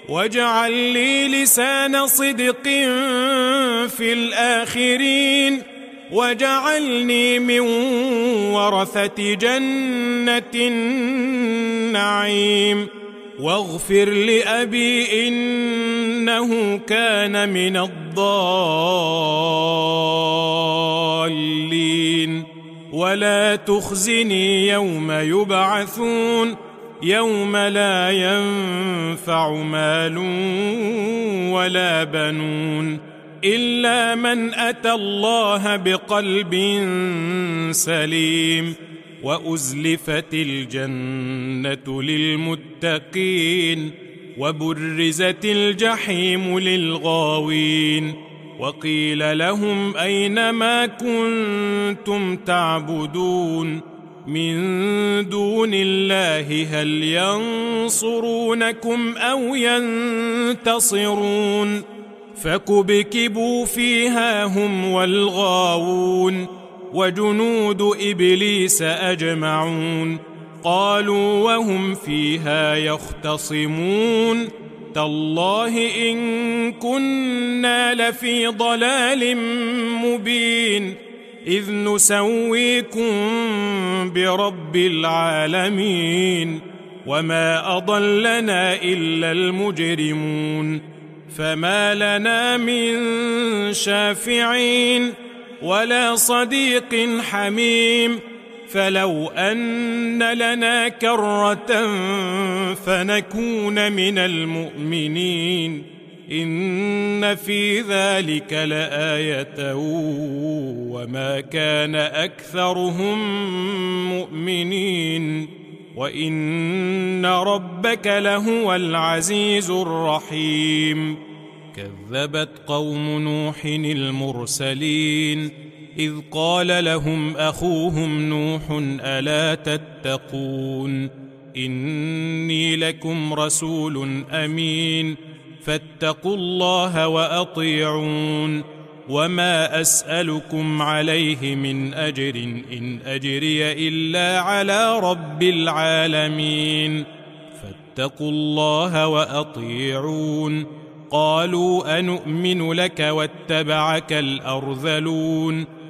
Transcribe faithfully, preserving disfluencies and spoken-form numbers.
واجعل لي لسان صدق في الآخرين واجعلني من ورثة جنة النعيم واغفر لأبي إنه كان من الضالين ولا تخزني يوم يبعثون يوم لا ينفع مال ولا بنون إلا من أتى الله بقلب سليم وأزلفت الجنة للمتقين وبرزت الجحيم للغاوين وقيل لهم أين ما كنتم تعبدون من دون الله هل ينصرونكم أو ينتصرون فكبكبوا فيها هم والغاوون وجنود إبليس أجمعون قالوا وهم فيها يختصمون تالله إن كنا لفي ضلال مبين إذ نسويكم برب العالمين وما أضلنا إلا المجرمون فما لنا من شافعين ولا صديق حميم فلو أن لنا كرة فنكون من المؤمنين إن في ذلك لآية وما كان أكثرهم مؤمنين وإن ربك لهو العزيز الرحيم كذبت قوم نوح المرسلين إذ قال لهم أخوهم نوح ألا تتقون إني لكم رسول أمين فاتقوا الله وأطيعون وما أسألكم عليه من أجر إن أجري إلا على رب العالمين فاتقوا الله وأطيعون قالوا أنؤمن لك واتبعك الأرذلون